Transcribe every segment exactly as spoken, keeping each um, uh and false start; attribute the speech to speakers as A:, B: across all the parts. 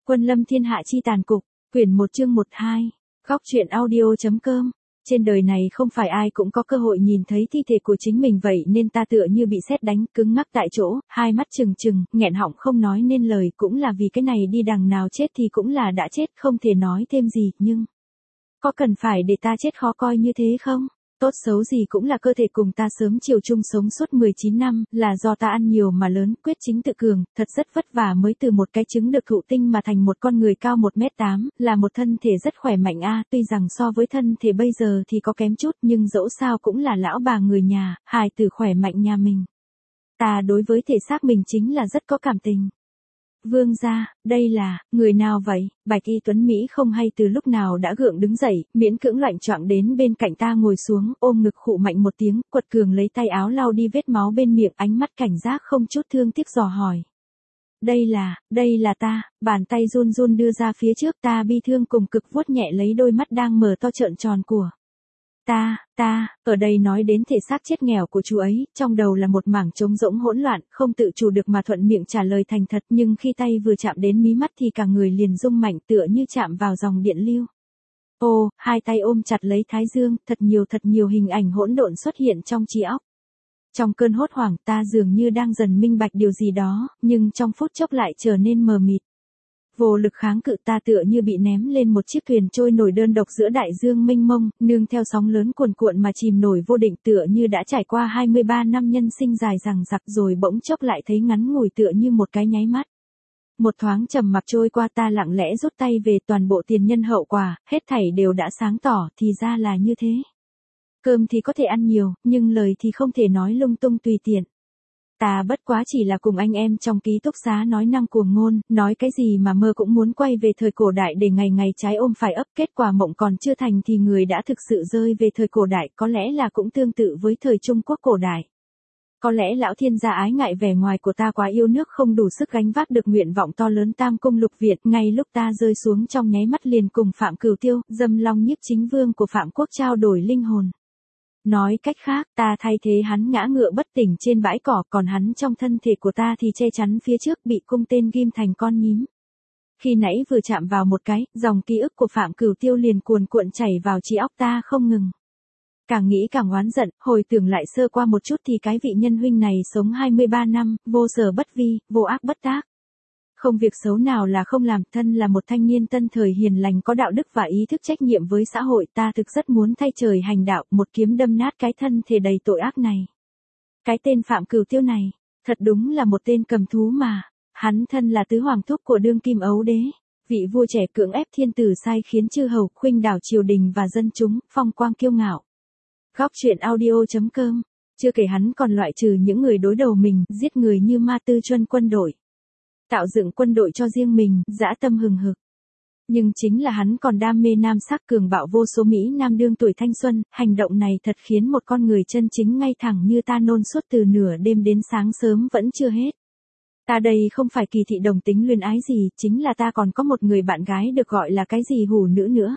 A: Quân lâm thiên hạ chi tàn cục, quyển một chương một hai, góc truyện audio.com. Trên đời này không phải ai cũng có cơ hội nhìn thấy thi thể của chính mình vậy nên ta tựa như bị sét đánh, cứng ngắc tại chỗ, hai mắt trừng trừng, nghẹn họng không nói nên lời, cũng là vì cái này đi đằng nào chết thì cũng là đã chết, không thể nói thêm gì, nhưng có cần phải để ta chết khó coi như thế không? Tốt xấu gì cũng là cơ thể cùng ta sớm chiều chung sống suốt mười chín năm, là do ta ăn nhiều mà lớn, quyết chính tự cường, thật rất vất vả mới từ một cái trứng được thụ tinh mà thành một con người cao một mét tám, là một thân thể rất khỏe mạnh a, tuy rằng so với thân thể bây giờ thì có kém chút nhưng dẫu sao cũng là lão bà người nhà, hài tử khỏe mạnh nhà mình. Ta đối với thể xác mình chính là rất có cảm tình. Vương gia, đây là, người nào vậy? Bạch Y Tuấn Mỹ không hay từ lúc nào đã gượng đứng dậy, miễn cưỡng loạnh choạng đến bên cạnh ta ngồi xuống, ôm ngực khụ mạnh một tiếng, quật cường lấy tay áo lau đi vết máu bên miệng, ánh mắt cảnh giác không chút thương tiếc dò hỏi. Đây là, đây là ta, bàn tay run run đưa ra phía trước, ta bi thương cùng cực vuốt nhẹ lấy đôi mắt đang mở to trợn tròn của ta, ta, ở đây nói đến thể xác chết nghèo của chú ấy, trong đầu là một mảng trống rỗng hỗn loạn, không tự chủ được mà thuận miệng trả lời thành thật, nhưng khi tay vừa chạm đến mí mắt thì cả người liền rung mạnh tựa như chạm vào dòng điện lưu. Ô, hai tay ôm chặt lấy thái dương, thật nhiều thật nhiều hình ảnh hỗn độn xuất hiện trong trí óc. Trong cơn hốt hoảng ta dường như đang dần minh bạch điều gì đó, nhưng trong phút chốc lại trở nên mờ mịt. Vô lực kháng cự, ta tựa như bị ném lên một chiếc thuyền trôi nổi đơn độc giữa đại dương mênh mông, nương theo sóng lớn cuồn cuộn mà chìm nổi vô định, tựa như đã trải qua hai mươi ba năm nhân sinh dài dằng dặc rồi bỗng chốc lại thấy ngắn ngủi tựa như một cái nháy mắt. Một thoáng trầm mặc trôi qua, ta lặng lẽ rút tay về, toàn bộ tiền nhân hậu quả, hết thảy đều đã sáng tỏ, thì ra là như thế. Cơm thì có thể ăn nhiều, nhưng lời thì không thể nói lung tung tùy tiện. Ta bất quá chỉ là cùng anh em trong ký túc xá nói năng cuồng ngôn, nói cái gì mà mơ cũng muốn quay về thời cổ đại để ngày ngày trái ôm phải ấp, kết quả mộng còn chưa thành thì người đã thực sự rơi về thời cổ đại, có lẽ là cũng tương tự với thời Trung Quốc cổ đại. Có lẽ lão thiên gia ái ngại vẻ ngoài của ta quá yêu nước không đủ sức gánh vác được nguyện vọng to lớn tam cung lục Việt, ngay lúc ta rơi xuống trong nháy mắt liền cùng Phạm Cửu Tiêu, Dâm Long Nhiếp Chính Vương của Phạm Quốc trao đổi linh hồn. Nói cách khác, ta thay thế hắn ngã ngựa bất tỉnh trên bãi cỏ, còn hắn trong thân thể của ta thì che chắn phía trước bị cung tên ghim thành con nhím. Khi nãy vừa chạm vào một cái, dòng ký ức của Phạm Cửu Tiêu liền cuồn cuộn chảy vào trí óc ta không ngừng. Càng nghĩ càng oán giận, hồi tưởng lại sơ qua một chút thì cái vị nhân huynh này sống hai mươi ba năm, vô sở bất vi, vô ác bất tác. Không việc xấu nào là không làm, thân là một thanh niên tân thời hiền lành có đạo đức và ý thức trách nhiệm với xã hội, ta thực rất muốn thay trời hành đạo, một kiếm đâm nát cái thân thể đầy tội ác này. Cái tên Phạm Cửu Tiêu này, thật đúng là một tên cầm thú mà, hắn thân là tứ hoàng thúc của đương kim ấu đế, vị vua trẻ cưỡng ép thiên tử sai khiến chư hầu khuynh đảo triều đình và dân chúng, phong quang kiêu ngạo. Góc truyện audio.com, chưa kể hắn còn loại trừ những người đối đầu mình, giết người như ma tư chuân quân đội. Tạo dựng quân đội cho riêng mình, dã tâm hừng hực. Nhưng chính là hắn còn đam mê nam sắc cường bạo vô số Mỹ Nam đương tuổi thanh xuân, hành động này thật khiến một con người chân chính ngay thẳng như ta nôn suốt từ nửa đêm đến sáng sớm vẫn chưa hết. Ta đây không phải kỳ thị đồng tính luyến ái gì, chính là ta còn có một người bạn gái được gọi là cái gì hủ nữ nữa.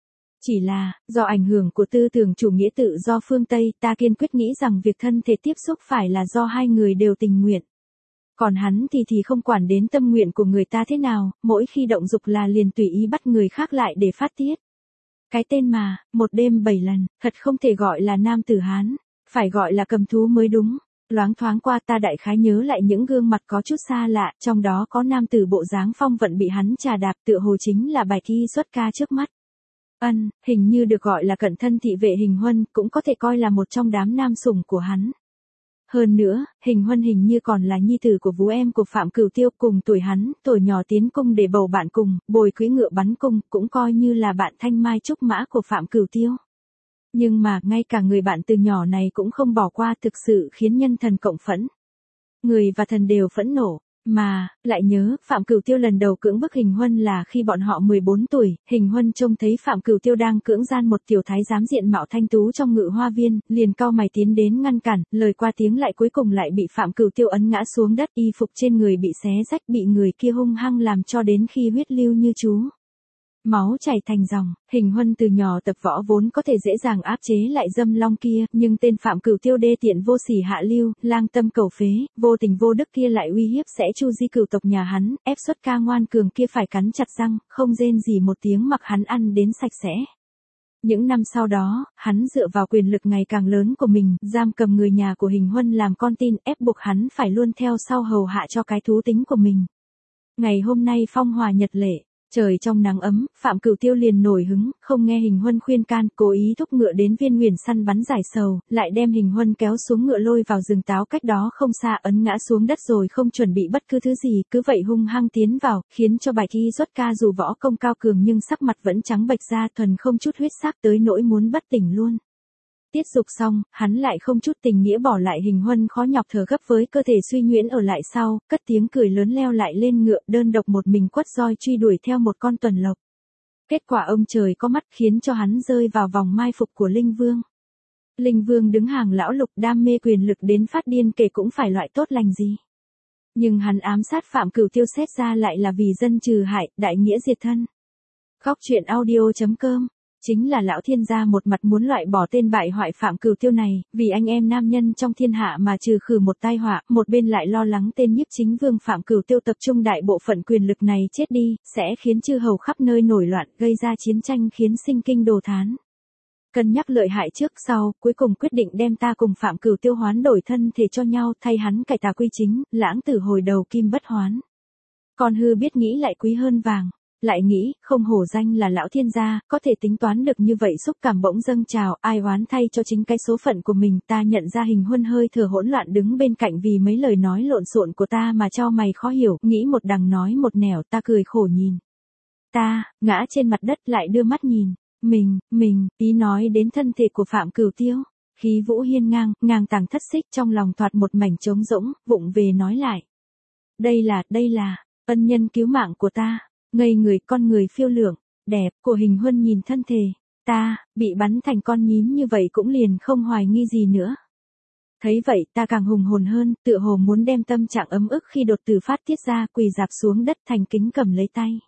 A: Chỉ là, do ảnh hưởng của tư tưởng chủ nghĩa tự do phương Tây, ta kiên quyết nghĩ rằng việc thân thể tiếp xúc phải là do hai người đều tình nguyện. Còn hắn thì thì không quản đến tâm nguyện của người ta thế nào, mỗi khi động dục là liền tùy ý bắt người khác lại để phát tiết. Cái tên mà, một đêm bảy lần, thật không thể gọi là nam tử Hán, phải gọi là cầm thú mới đúng. Loáng thoáng qua ta đại khái nhớ lại những gương mặt có chút xa lạ, trong đó có nam tử bộ dáng phong vận bị hắn trà đạp tựa hồ chính là Bạch Y xuất ca trước mắt. Ân, hình như được gọi là cận thân thị vệ Hình Huân, cũng có thể coi là một trong đám nam sủng của hắn. Hơn nữa, Hình Huân hình như còn là nhi tử của vú em của Phạm Cửu Tiêu, cùng tuổi hắn, tuổi nhỏ tiến cung để bầu bạn cùng, bồi cưỡi ngựa bắn cung, cũng coi như là bạn thanh mai trúc mã của Phạm Cửu Tiêu. Nhưng mà, ngay cả người bạn từ nhỏ này cũng không bỏ qua, thực sự khiến nhân thần cộng phẫn. Người và thần đều phẫn nộ. Mà, lại nhớ, Phạm Cửu Tiêu lần đầu cưỡng bức Hình Huân là khi bọn họ mười bốn tuổi, Hình Huân trông thấy Phạm Cửu Tiêu đang cưỡng gian một tiểu thái giám diện mạo thanh tú trong ngự hoa viên, liền cau mày tiến đến ngăn cản, lời qua tiếng lại cuối cùng lại bị Phạm Cửu Tiêu ấn ngã xuống đất, y phục trên người bị xé rách, bị người kia hung hăng làm cho đến khi huyết lưu như chú. Máu chảy thành dòng, Hình Huân từ nhỏ tập võ vốn có thể dễ dàng áp chế lại Dâm Long kia, nhưng tên Phạm Cửu Tiêu đê tiện vô sỉ hạ lưu, lang tâm cầu phế, vô tình vô đức kia lại uy hiếp sẽ chu di cửu tộc nhà hắn, ép Xuất Ca ngoan cường kia phải cắn chặt răng, không rên gì một tiếng mặc hắn ăn đến sạch sẽ. Những năm sau đó, hắn dựa vào quyền lực ngày càng lớn của mình, giam cầm người nhà của Hình Huân làm con tin, ép buộc hắn phải luôn theo sau hầu hạ cho cái thú tính của mình. Ngày hôm nay phong hòa nhật lệ, trời trong nắng ấm, Phạm Cửu Tiêu liền nổi hứng, không nghe Hình Huân khuyên can, cố ý thúc ngựa đến Viên Nguyền săn bắn giải sầu, lại đem Hình Huân kéo xuống ngựa lôi vào rừng táo cách đó không xa, ấn ngã xuống đất rồi không chuẩn bị bất cứ thứ gì, cứ vậy hung hăng tiến vào, khiến cho Bạch Y Xuất Ca dù võ công cao cường nhưng sắc mặt vẫn trắng bệch ra, thuần không chút huyết sắc tới nỗi muốn bất tỉnh luôn. Tiết dục xong, hắn lại không chút tình nghĩa bỏ lại Hình Huân khó nhọc thở gấp với cơ thể suy nhuyễn ở lại sau, cất tiếng cười lớn leo lại lên ngựa, đơn độc một mình quất roi truy đuổi theo một con tuần lộc. Kết quả ông trời có mắt khiến cho hắn rơi vào vòng mai phục của Linh Vương. Linh Vương đứng hàng lão lục, đam mê quyền lực đến phát điên, kể cũng phải loại tốt lành gì. Nhưng hắn ám sát Phạm Cửu Tiêu xét ra lại là vì dân trừ hại, đại nghĩa diệt thân. Góc truyện audio chấm com Chính là lão thiên gia một mặt muốn loại bỏ tên bại hoại Phạm Cửu Tiêu này, vì anh em nam nhân trong thiên hạ mà trừ khử một tai họa, một bên lại lo lắng tên nhiếp chính vương Phạm Cửu Tiêu tập trung đại bộ phận quyền lực này chết đi, sẽ khiến chư hầu khắp nơi nổi loạn, gây ra chiến tranh khiến sinh kinh đồ thán. Cân nhắc lợi hại trước sau, cuối cùng quyết định đem ta cùng Phạm Cửu Tiêu hoán đổi thân thể cho nhau, thay hắn cải tà quy chính, lãng tử hồi đầu kim bất hoán. Con hư biết nghĩ lại quý hơn vàng. Lại nghĩ, không hổ danh là lão thiên gia, có thể tính toán được như vậy, xúc cảm bỗng dâng trào, ai oán thay cho chính cái số phận của mình. Ta nhận ra Hình Huân hơi thở hỗn loạn đứng bên cạnh vì mấy lời nói lộn xộn của ta mà chau mày khó hiểu, nghĩ một đằng nói một nẻo, ta cười khổ nhìn. Ta, ngã trên mặt đất lại đưa mắt nhìn, mình, mình, ý nói đến thân thể của Phạm Cửu Tiêu. Khí vũ hiên ngang, ngang tàng thất xích, trong lòng thoạt một mảnh trống rỗng, vụng về nói lại. Đây là, đây là, ân nhân cứu mạng của ta. Ngây người, con người phiêu lượng, đẹp của Hình Huân nhìn thân thể, ta, bị bắn thành con nhím như vậy cũng liền không hoài nghi gì nữa. Thấy vậy ta càng hùng hồn hơn, tựa hồ muốn đem tâm trạng ấm ức khi đột tử phát tiết ra, quỳ dạp xuống đất thành kính cầm lấy tay.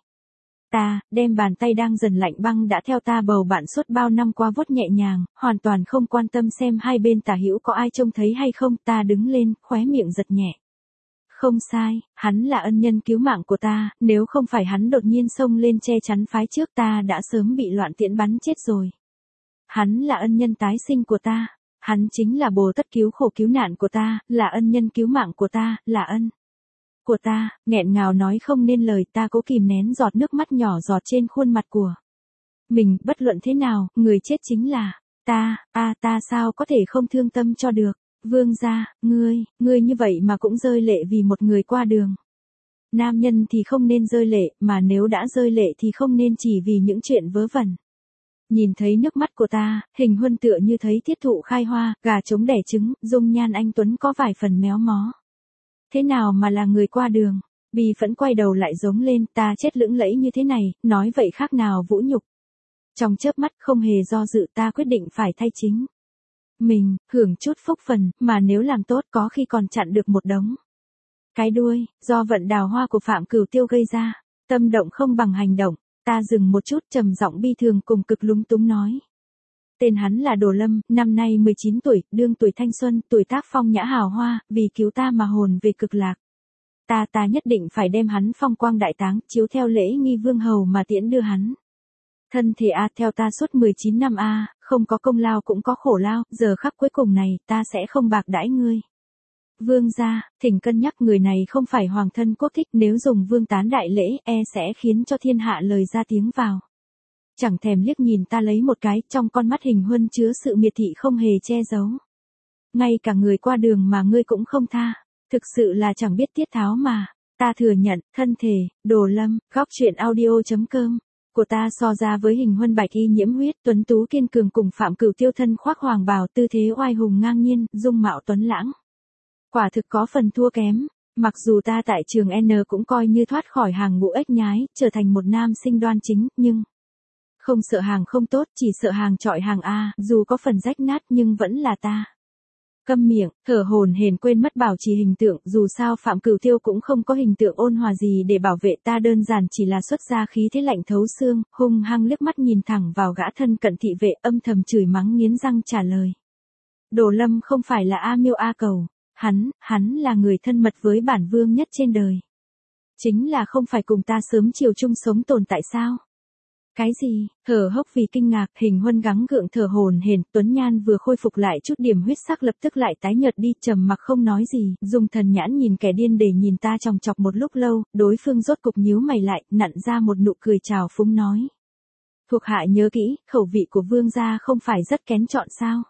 A: Ta, đem bàn tay đang dần lạnh băng đã theo ta bầu bạn suốt bao năm qua vuốt nhẹ nhàng, hoàn toàn không quan tâm xem hai bên tả hữu có ai trông thấy hay không, ta đứng lên, khóe miệng giật nhẹ. Không sai, hắn là ân nhân cứu mạng của ta, nếu không phải hắn đột nhiên xông lên che chắn phái trước ta đã sớm bị loạn tiễn bắn chết rồi. Hắn là ân nhân tái sinh của ta, hắn chính là Bồ Tát cứu khổ cứu nạn của ta, là ân nhân cứu mạng của ta, là ân của ta, nghẹn ngào nói không nên lời, ta cố kìm nén giọt nước mắt nhỏ giọt trên khuôn mặt của mình, bất luận thế nào, người chết chính là ta, a ta sao có thể không thương tâm cho được. Vương gia, ngươi, ngươi như vậy mà cũng rơi lệ vì một người qua đường. Nam nhân thì không nên rơi lệ, mà nếu đã rơi lệ thì không nên chỉ vì những chuyện vớ vẩn. Nhìn thấy nước mắt của ta, Hình Huân tựa như thấy thiết thụ khai hoa, gà trống đẻ trứng, dung nhan anh tuấn có vài phần méo mó. Thế nào mà là người qua đường? Bì phẫn quay đầu lại giống lên, ta chết lững lẫy như thế này, nói vậy khác nào vũ nhục. Trong chớp mắt không hề do dự ta quyết định phải thay chính mình, hưởng chút phúc phần, mà nếu làm tốt có khi còn chặn được một đống cái đuôi, do vận đào hoa của Phạm Cửu Tiêu gây ra. Tâm động không bằng hành động, ta dừng một chút trầm giọng bi thường cùng cực lúng túng nói. Tên hắn là Đồ Lâm, năm nay mười chín tuổi, đương tuổi thanh xuân, tuổi tác phong nhã hào hoa, vì cứu ta mà hồn về cực lạc. Ta ta nhất định phải đem hắn phong quang đại táng, chiếu theo lễ nghi vương hầu mà tiễn đưa hắn. Thân thể a theo ta suốt mười chín năm a, không có công lao cũng có khổ lao, giờ khắc cuối cùng này, ta sẽ không bạc đãi ngươi. Vương gia, thỉnh cân nhắc người này không phải hoàng thân quốc thích, nếu dùng vương tán đại lễ, e sẽ khiến cho thiên hạ lời ra tiếng vào. Chẳng thèm liếc nhìn ta lấy một cái, trong con mắt Hình Huân chứa sự miệt thị không hề che giấu. Ngay cả người qua đường mà ngươi cũng không tha, thực sự là chẳng biết tiết tháo mà. Ta thừa nhận, thân thể, Đồ Lâm, góc truyện audio chấm com của ta so ra với Hình Huân bạch y nhiễm huyết, tuấn tú kiên cường cùng Phạm Cửu Tiêu thân khoác hoàng bào, tư thế oai hùng ngang nhiên, dung mạo tuấn lãng. Quả thực có phần thua kém, mặc dù ta tại trường N cũng coi như thoát khỏi hàng ngũ ếch nhái, trở thành một nam sinh đoan chính, nhưng không sợ hàng không tốt, chỉ sợ hàng trọi hàng A, dù có phần rách nát nhưng vẫn là ta. Câm miệng, thở hổn hển quên mất bảo trì hình tượng, dù sao Phạm Cửu Tiêu cũng không có hình tượng ôn hòa gì để bảo vệ ta, đơn giản chỉ là xuất ra khí thế lạnh thấu xương, hung hăng liếc mắt nhìn thẳng vào gã thân cận thị vệ, âm thầm chửi mắng nghiến răng trả lời. Đồ Lâm không phải là A Miêu A Cầu, hắn, hắn là người thân mật với bản vương nhất trên đời. Chính là không phải cùng ta sớm chiều chung sống tồn tại sao? Cái gì? Thở hốc vì kinh ngạc, Hình Huân gắng gượng thở hổn hển, Tuấn Nhan vừa khôi phục lại chút điểm huyết sắc lập tức lại tái nhợt đi, trầm mặc không nói gì, dùng thần nhãn nhìn kẻ điên để nhìn ta chòng chọc một lúc lâu, đối phương rốt cục nhíu mày lại, nặn ra một nụ cười trào phúng nói. Thuộc hạ nhớ kỹ, khẩu vị của vương gia không phải rất kén chọn sao?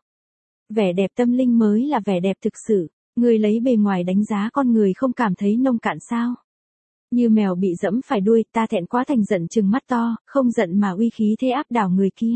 A: Vẻ đẹp tâm linh mới là vẻ đẹp thực sự, người lấy bề ngoài đánh giá con người không cảm thấy nông cạn sao? Như mèo bị dẫm phải đuôi, ta thẹn quá thành giận trừng mắt to, không giận mà uy khí thế áp đảo người kia.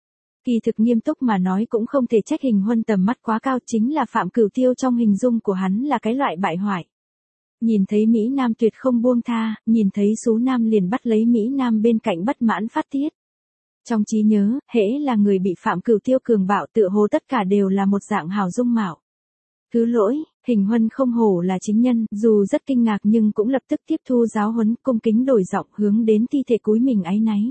A: Kỳ thực nghiêm túc mà nói cũng không thể trách Hình Huân tầm mắt quá cao, chính là Phạm Cửu Tiêu trong hình dung của hắn là cái loại bại hoại. Nhìn thấy Mỹ Nam tuyệt không buông tha, nhìn thấy Sú Nam liền bắt lấy Mỹ Nam bên cạnh bất mãn phát tiết. Trong trí nhớ, hễ là người bị Phạm Cửu Tiêu cường bạo tựa hồ tất cả đều là một dạng hào dung mạo. Thứ lỗi, Hình Huân không hổ là chính nhân, dù rất kinh ngạc nhưng cũng lập tức tiếp thu giáo huấn, cung kính đổi giọng hướng đến thi thể cúi mình áy náy.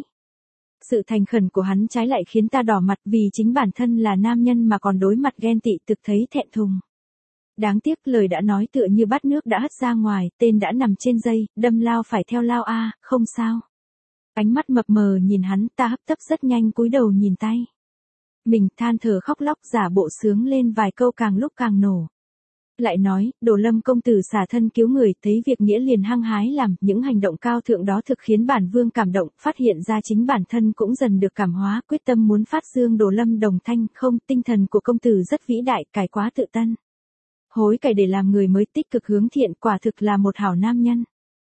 A: Sự thành khẩn của hắn trái lại khiến ta đỏ mặt, vì chính bản thân là nam nhân mà còn đối mặt ghen tị, thực thấy thẹn thùng. Đáng tiếc lời đã nói tựa như bát nước đã hất ra ngoài, tên đã nằm trên dây, đâm lao phải theo lao a, không sao. Ánh mắt mập mờ nhìn hắn, ta hấp tấp rất nhanh cúi đầu nhìn tay. Mình than thở khóc lóc giả bộ sướng lên vài câu càng lúc càng nổ. Lại nói, Đồ Lâm công tử xả thân cứu người, thấy việc nghĩa liền hăng hái làm, những hành động cao thượng đó thực khiến bản vương cảm động, phát hiện ra chính bản thân cũng dần được cảm hóa, quyết tâm muốn phát dương Đồ Lâm đồng thanh, không, tinh thần của công tử rất vĩ đại, cải quá tự tân. Hối cải để làm người mới tích cực hướng thiện, quả thực là một hảo nam nhân.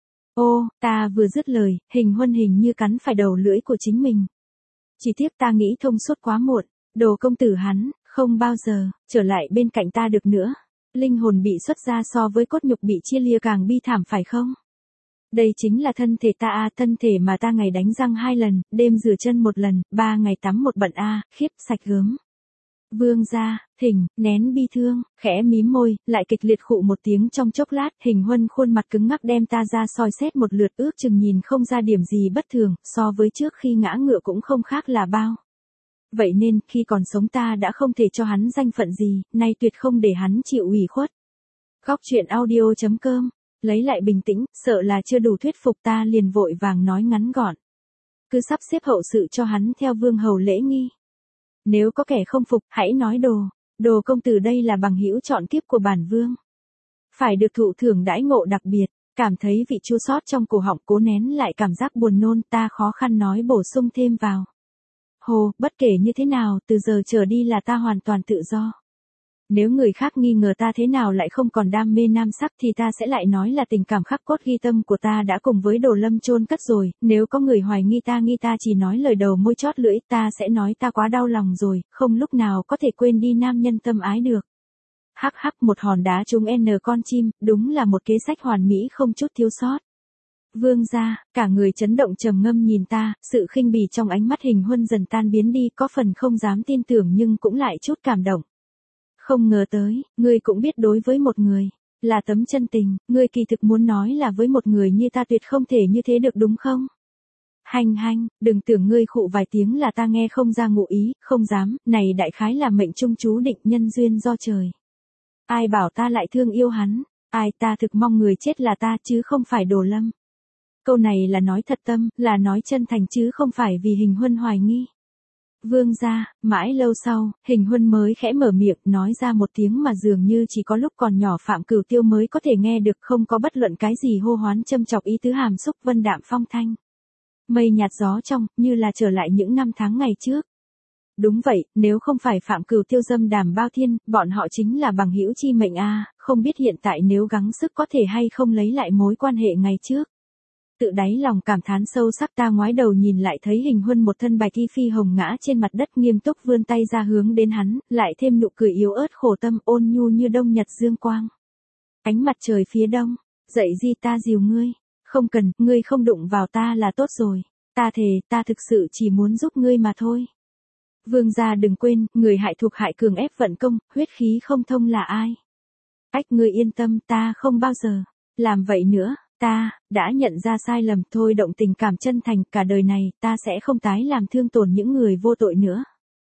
A: Ô, ta vừa dứt lời, Hình Huân hình như cắn phải đầu lưỡi của chính mình. Chỉ tiếc ta nghĩ thông suốt quá muộn, Đồ công tử hắn, không bao giờ, trở lại bên cạnh ta được nữa. Linh hồn bị xuất ra so với cốt nhục bị chia lìa càng bi thảm phải không? Đây chính là thân thể ta a, thân thể mà ta ngày đánh răng hai lần, đêm rửa chân một lần, ba ngày tắm một bận a, khiếp sạch gớm. Vương gia, thỉnh, nén bi thương, khẽ mím môi, lại kịch liệt khụ một tiếng trong chốc lát, Hình Huân khuôn mặt cứng ngắc đem ta ra soi xét một lượt, ước chừng nhìn không ra điểm gì bất thường, so với trước khi ngã ngựa cũng không khác là bao. Vậy nên, khi còn sống ta đã không thể cho hắn danh phận gì, nay tuyệt không để hắn chịu ủy khuất. Góc truyện audio chấm com, lấy lại bình tĩnh, sợ là chưa đủ thuyết phục ta liền vội vàng nói ngắn gọn. Cứ sắp xếp hậu sự cho hắn theo vương hầu lễ nghi. Nếu có kẻ không phục, hãy nói Đồ, Đồ công tử đây là bằng hữu chọn kiếp của bản vương. Phải được thụ thưởng đãi ngộ đặc biệt, cảm thấy vị chua xót trong cổ họng cố nén lại cảm giác buồn nôn, ta khó khăn nói bổ sung thêm vào. Hồ, bất kể như thế nào, từ giờ trở đi là ta hoàn toàn tự do. Nếu người khác nghi ngờ ta thế nào lại không còn đam mê nam sắc thì ta sẽ lại nói là tình cảm khắc cốt ghi tâm của ta đã cùng với Đồ Lâm chôn cất rồi, nếu có người hoài nghi ta nghi ta chỉ nói lời đầu môi chót lưỡi, ta sẽ nói ta quá đau lòng rồi, không lúc nào có thể quên đi nam nhân tâm ái được. Hắc hắc, một hòn đá trúng n con chim, đúng là một kế sách hoàn mỹ không chút thiếu sót. Vương gia, cả người chấn động trầm ngâm nhìn ta, sự khinh bỉ trong ánh mắt Hình Huân dần tan biến đi, có phần không dám tin tưởng nhưng cũng lại chút cảm động. Không ngờ tới, ngươi cũng biết đối với một người, là tấm chân tình, ngươi kỳ thực muốn nói là với một người như ta tuyệt không thể như thế được đúng không? Hành hành, đừng tưởng ngươi khụ vài tiếng là ta nghe không ra ngụ ý, không dám, này đại khái là mệnh trung chú định nhân duyên do trời. Ai bảo ta lại thương yêu hắn, ai ta thực mong người chết là ta chứ không phải Đồ Lâm. Câu này là nói thật tâm, là nói chân thành chứ không phải vì Hình Huân hoài nghi. Vương gia, mãi lâu sau, Hình Huân mới khẽ mở miệng nói ra một tiếng mà dường như chỉ có lúc còn nhỏ Phạm Cửu Tiêu mới có thể nghe được, không có bất luận cái gì hô hoán châm chọc ý tứ hàm xúc, vân đạm phong thanh. Mây nhạt gió trong, như là trở lại những năm tháng ngày trước. Đúng vậy, nếu không phải Phạm Cửu Tiêu dâm đàm bao thiên, bọn họ chính là bằng hữu chi mệnh a, không biết hiện tại nếu gắng sức có thể hay không lấy lại mối quan hệ ngày trước. Tự đáy lòng cảm thán sâu sắc, ta ngoái đầu nhìn lại thấy Hình Huân một thân bạch y phi hồng ngã trên mặt đất, nghiêm túc vươn tay ra hướng đến hắn, lại thêm nụ cười yếu ớt khổ tâm, ôn nhu như đông nhật dương quang. Ánh mặt trời phía đông, dậy di ta dìu ngươi, không cần, ngươi không đụng vào ta là tốt rồi, ta thề, ta thực sự chỉ muốn giúp ngươi mà thôi. Vương gia đừng quên, người hại thuộc hại cường ép vận công, huyết khí không thông là ai? Ách ngươi yên tâm, ta không bao giờ làm vậy nữa, ta đã nhận ra sai lầm, thôi động tình cảm chân thành, cả đời này ta sẽ không tái làm thương tổn những người vô tội nữa.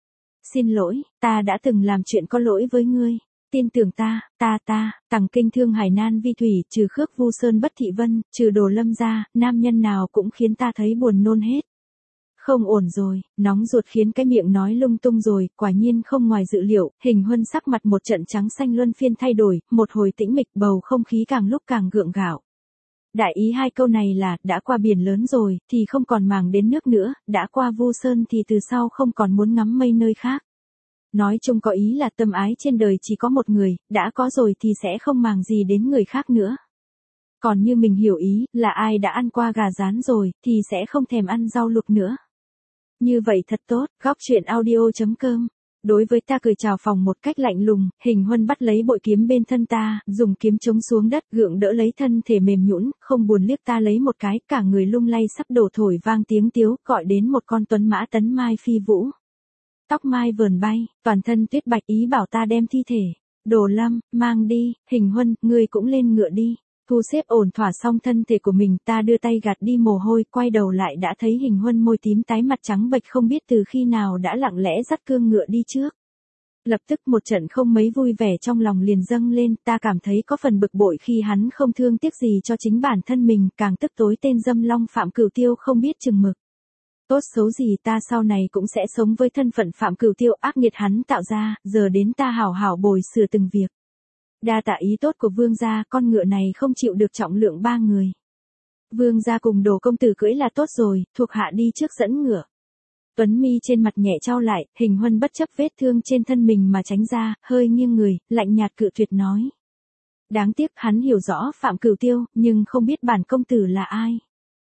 A: Xin lỗi, ta đã từng làm chuyện có lỗi với ngươi. Tin tưởng ta, ta ta, Tằng Kinh Thương Hải Nan Vi Thủy, trừ Khước Vu Sơn Bất Thị Vân, trừ Đồ Lâm ra, nam nhân nào cũng khiến ta thấy buồn nôn hết. Không ổn rồi, nóng ruột khiến cái miệng nói lung tung rồi, quả nhiên không ngoài dự liệu, Hình Huân sắc mặt một trận trắng xanh luân phiên thay đổi, một hồi tĩnh mịch, bầu không khí càng lúc càng gượng gạo. Đại ý hai câu này là, đã qua biển lớn rồi, thì không còn màng đến nước nữa, đã qua Vu Sơn thì từ sau không còn muốn ngắm mây nơi khác. Nói chung có ý là tâm ái trên đời chỉ có một người, đã có rồi thì sẽ không màng gì đến người khác nữa. Còn như mình hiểu ý, là ai đã ăn qua gà rán rồi, thì sẽ không thèm ăn rau luộc nữa. Như vậy thật tốt, góc truyện audio chấm com. Đối với ta cười chào phòng một cách lạnh lùng, Hình Huân bắt lấy bội kiếm bên thân ta, dùng kiếm chống xuống đất, gượng đỡ lấy thân thể mềm nhũn, không buồn liếc ta lấy một cái, cả người lung lay sắp đổ, thổi vang tiếng tiếu, gọi đến một con tuấn mã tấn mai phi vũ. Tóc mai vờn bay, toàn thân tuyết bạch, ý bảo ta đem thi thể. Đồ Lâm, mang đi, Hình Huân, ngươi cũng lên ngựa đi. Thu xếp ổn thỏa xong thân thể của mình, ta đưa tay gạt đi mồ hôi, quay đầu lại đã thấy Hình Huân môi tím tái, mặt trắng bệch, không biết từ khi nào đã lặng lẽ dắt cương ngựa đi trước. Lập tức một trận không mấy vui vẻ trong lòng liền dâng lên, ta cảm thấy có phần bực bội khi hắn không thương tiếc gì cho chính bản thân mình, càng tức tối tên dâm long Phạm Cửu Tiêu không biết chừng mực. Tốt xấu gì ta sau này cũng sẽ sống với thân phận Phạm Cửu Tiêu ác nghiệt hắn tạo ra, giờ đến ta hảo hảo bồi sửa từng việc. Đa tạ ý tốt của vương gia, con ngựa này không chịu được trọng lượng ba người. Vương gia cùng Đồ công tử cưỡi là tốt rồi, thuộc hạ đi trước dẫn ngựa. Tuấn mi trên mặt nhẹ trao lại, Hình Huân bất chấp vết thương trên thân mình mà tránh ra, hơi nghiêng người, lạnh nhạt cự tuyệt nói. Đáng tiếc hắn hiểu rõ Phạm Cửu Tiêu, nhưng không biết bản công tử là ai.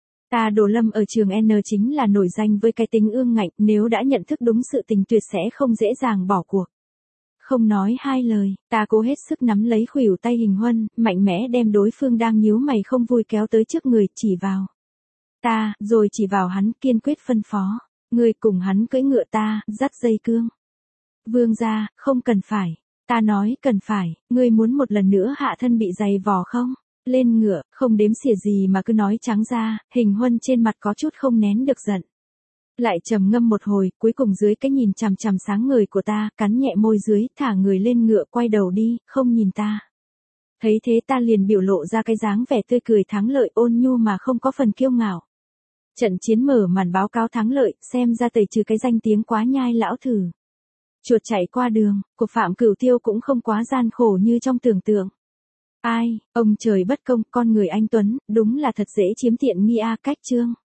A: Ta Đồ Lâm ở trường N chính là nổi danh với cái tính ương ngạnh, nếu đã nhận thức đúng sự tình tuyệt sẽ không dễ dàng bỏ cuộc. Không nói hai lời, ta cố hết sức nắm lấy khuỷu tay Hình Huân, mạnh mẽ đem đối phương đang nhíu mày không vui kéo tới trước người, chỉ vào ta, rồi chỉ vào hắn, kiên quyết phân phó. Ngươi cùng hắn cưỡi ngựa ta, dắt dây cương. Vương gia, không cần phải. Ta nói cần phải, ngươi muốn một lần nữa hạ thân bị dày vò không? Lên ngựa, không đếm xỉa gì mà cứ nói trắng ra, Hình Huân trên mặt có chút không nén được giận. Lại trầm ngâm một hồi, cuối cùng dưới cái nhìn chằm chằm sáng ngời của ta, cắn nhẹ môi dưới, thả người lên ngựa, quay đầu đi, không nhìn ta. Thấy thế ta liền biểu lộ ra cái dáng vẻ tươi cười thắng lợi, ôn nhu mà không có phần kiêu ngạo. Trận chiến mở màn báo cáo thắng lợi, xem ra tẩy trừ cái danh tiếng quá nhai lão thử. Chuột chạy qua đường, của Phạm Cửu Tiêu cũng không quá gian khổ như trong tưởng tượng. Ai, ông trời bất công, con người anh Tuấn, đúng là thật dễ chiếm tiện nghi a. Cách chương.